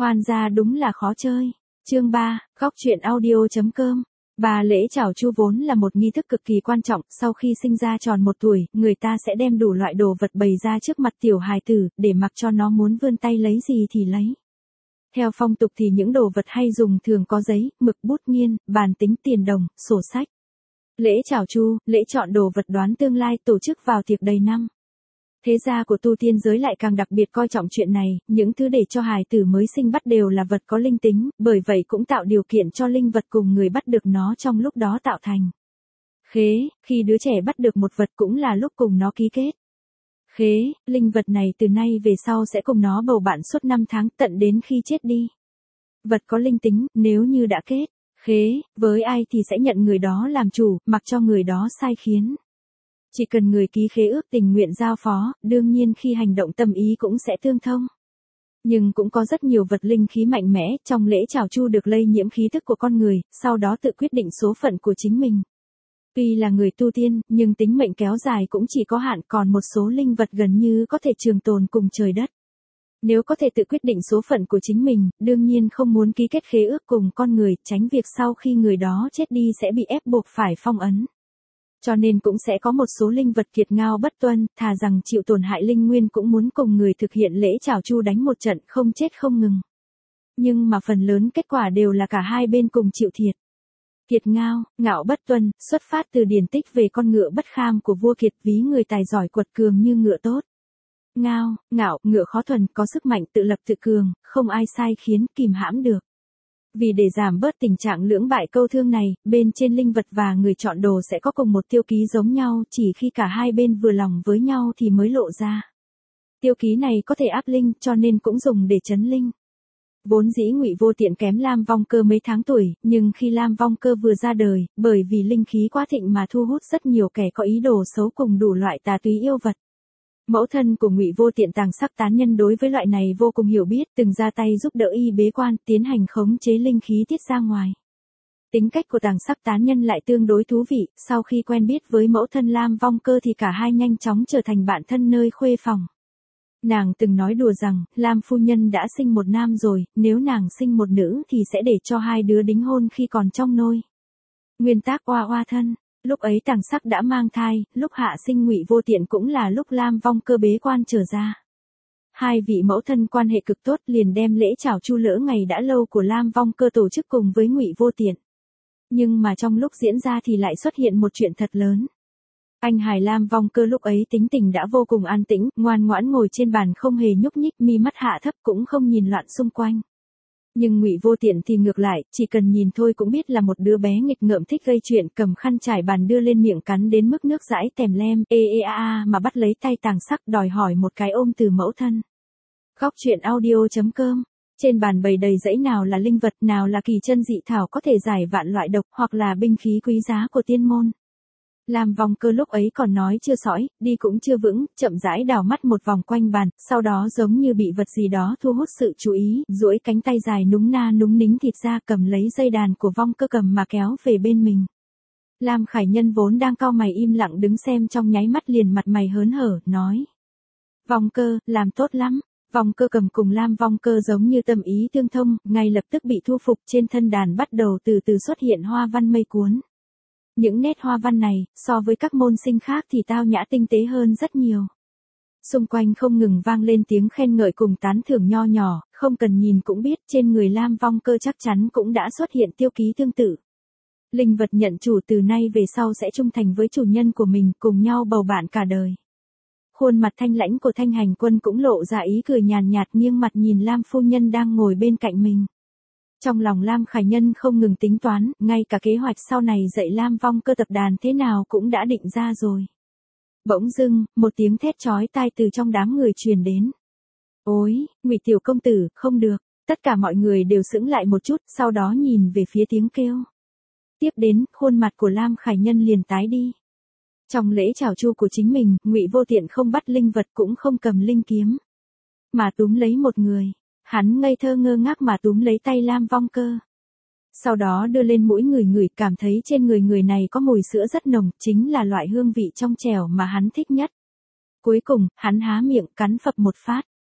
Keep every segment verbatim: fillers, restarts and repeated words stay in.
Khoan ra đúng là khó chơi. Chương ba, góc truyện audio.com. Bà lễ chào Chu vốn là một nghi thức cực kỳ quan trọng, sau khi sinh ra tròn một tuổi, người ta sẽ đem đủ loại đồ vật bày ra trước mặt tiểu hài tử, để mặc cho nó muốn vươn tay lấy gì thì lấy. Theo phong tục thì những đồ vật hay dùng thường có giấy, mực, bút nghiên, bàn tính, tiền đồng, sổ sách. Lễ chào Chu, lễ chọn đồ vật đoán tương lai, tổ chức vào tiệc đầy năm. Thế gia của tu tiên giới lại càng đặc biệt coi trọng chuyện này, những thứ để cho hài tử mới sinh bắt đều là vật có linh tính, bởi vậy cũng tạo điều kiện cho linh vật cùng người bắt được nó trong lúc đó tạo thành. Khế, khi đứa trẻ bắt được một vật cũng là lúc cùng nó ký kết. Khế, linh vật này từ nay về sau sẽ cùng nó bầu bạn suốt năm tháng tận đến khi chết đi. Vật có linh tính, nếu như đã kết, khế, với ai thì sẽ nhận người đó làm chủ, mặc cho người đó sai khiến. Chỉ cần người ký khế ước tình nguyện giao phó, đương nhiên khi hành động tâm ý cũng sẽ tương thông. Nhưng cũng có rất nhiều vật linh khí mạnh mẽ, trong lễ chào Chu được lây nhiễm khí thức của con người, sau đó tự quyết định số phận của chính mình. Tuy là người tu tiên, nhưng tính mệnh kéo dài cũng chỉ có hạn, còn một số linh vật gần như có thể trường tồn cùng trời đất. Nếu có thể tự quyết định số phận của chính mình, đương nhiên không muốn ký kết khế ước cùng con người, tránh việc sau khi người đó chết đi sẽ bị ép buộc phải phong ấn. Cho nên cũng sẽ có một số linh vật kiệt ngao bất tuân, thà rằng chịu tổn hại linh nguyên cũng muốn cùng người thực hiện lễ chào Chu đánh một trận không chết không ngừng. Nhưng mà phần lớn kết quả đều là cả hai bên cùng chịu thiệt. Kiệt ngao, ngạo bất tuân, xuất phát từ điển tích về con ngựa bất kham của vua Kiệt, ví người tài giỏi quật cường như ngựa tốt. Ngao, ngạo, ngựa khó thuần, có sức mạnh tự lập tự cường, không ai sai khiến, kìm hãm được. Vì để giảm bớt tình trạng lưỡng bại câu thương này, bên trên linh vật và người chọn đồ sẽ có cùng một tiêu ký giống nhau, chỉ khi cả hai bên vừa lòng với nhau thì mới lộ ra. Tiêu ký này có thể áp linh, cho nên cũng dùng để trấn linh. Vốn dĩ Ngụy Vô Tiện kém Lam Vong Cơ mấy tháng tuổi, nhưng khi Lam Vong Cơ vừa ra đời, bởi vì linh khí quá thịnh mà thu hút rất nhiều kẻ có ý đồ xấu cùng đủ loại tà túy yêu vật. Mẫu thân của Ngụy Vô Tiện Tàng Sắc Tán Nhân đối với loại này vô cùng hiểu biết, từng ra tay giúp đỡ y bế quan, tiến hành khống chế linh khí tiết ra ngoài. Tính cách của Tàng Sắc Tán Nhân lại tương đối thú vị, sau khi quen biết với mẫu thân Lam Vong Cơ thì cả hai nhanh chóng trở thành bạn thân nơi khuê phòng. Nàng từng nói đùa rằng, Lam phu nhân đã sinh một nam rồi, nếu nàng sinh một nữ thì sẽ để cho hai đứa đính hôn khi còn trong nôi. Nguyên tác oa oa thân. Lúc ấy Tàng Sắc đã mang thai, lúc hạ sinh Ngụy Vô Tiện cũng là lúc Lam Vong Cơ bế quan trở ra. Hai vị mẫu thân quan hệ cực tốt, liền đem lễ chào Chu lỡ ngày đã lâu của Lam Vong Cơ tổ chức cùng với Ngụy Vô Tiện. Nhưng mà trong lúc diễn ra thì lại xuất hiện một chuyện thật lớn. Anh hài Lam Vong Cơ lúc ấy tính tình đã vô cùng an tĩnh, ngoan ngoãn ngồi trên bàn không hề nhúc nhích, mi mắt hạ thấp cũng không nhìn loạn xung quanh. Nhưng Ngụy Vô Tiện thì ngược lại, chỉ cần nhìn thôi cũng biết là một đứa bé nghịch ngợm thích gây chuyện, cầm khăn trải bàn đưa lên miệng cắn đến mức nước dãi tèm lem, ê ê a a mà bắt lấy tay Tàng Sắc đòi hỏi một cái ôm từ mẫu thân. Góc truyện audio.com. Trên bàn bày đầy dãy nào là linh vật, nào là kỳ chân dị thảo có thể giải vạn loại độc, hoặc là binh khí quý giá của tiên môn. Lam Vong Cơ lúc ấy còn nói chưa sõi, đi cũng chưa vững, chậm rãi đảo mắt một vòng quanh bàn, sau đó giống như bị vật gì đó thu hút sự chú ý, duỗi cánh tay dài núng na núng nính thịt ra, cầm lấy dây đàn của Vong Cơ cầm mà kéo về bên mình. Lam Khải Nhân vốn đang cau mày im lặng đứng xem trong nháy mắt liền mặt mày hớn hở, nói. Vong Cơ, làm tốt lắm. Vong Cơ cầm cùng Lam Vong Cơ giống như tâm ý tương thông, ngay lập tức bị thu phục, trên thân đàn bắt đầu từ từ xuất hiện hoa văn mây cuốn. Những nét hoa văn này, so với các môn sinh khác thì tao nhã tinh tế hơn rất nhiều. Xung quanh không ngừng vang lên tiếng khen ngợi cùng tán thưởng nho nhỏ, không cần nhìn cũng biết trên người Lam Vong Cơ chắc chắn cũng đã xuất hiện tiêu ký tương tự. Linh vật nhận chủ từ nay về sau sẽ trung thành với chủ nhân của mình, cùng nhau bầu bạn cả đời. Khuôn mặt thanh lãnh của Thanh Hành Quân cũng lộ ra ý cười nhàn nhạt, nghiêng mặt nhìn Lam phu nhân đang ngồi bên cạnh mình. Trong lòng Lam Khải Nhân không ngừng tính toán, ngay cả kế hoạch sau này dạy Lam Vong Cơ tập đàn thế nào cũng đã định ra rồi. Bỗng dưng, một tiếng thét chói tai từ trong đám người truyền đến. Ôi, Ngụy tiểu công tử, không được. Tất cả mọi người đều sững lại một chút, sau đó nhìn về phía tiếng kêu. Tiếp đến, khuôn mặt của Lam Khải Nhân liền tái đi. Trong lễ chào Chu của chính mình, Ngụy Vô Tiện không bắt linh vật cũng không cầm linh kiếm, mà túm lấy một người. Hắn ngây thơ ngơ ngác mà túm lấy tay Lam Vong Cơ. Sau đó đưa lên mũi người ngửi, cảm thấy trên người người này có mùi sữa rất nồng, chính là loại hương vị trong trẻo mà hắn thích nhất. Cuối cùng, hắn há miệng cắn phập một phát,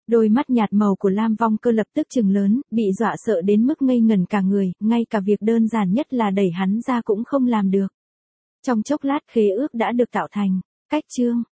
Đôi mắt nhạt màu của Lam Vong Cơ lập tức trừng lớn, bị dọa sợ đến mức ngây ngẩn cả người, ngay cả việc đơn giản nhất là đẩy hắn ra cũng không làm được. Trong chốc lát khế ước đã được tạo thành. Cách chương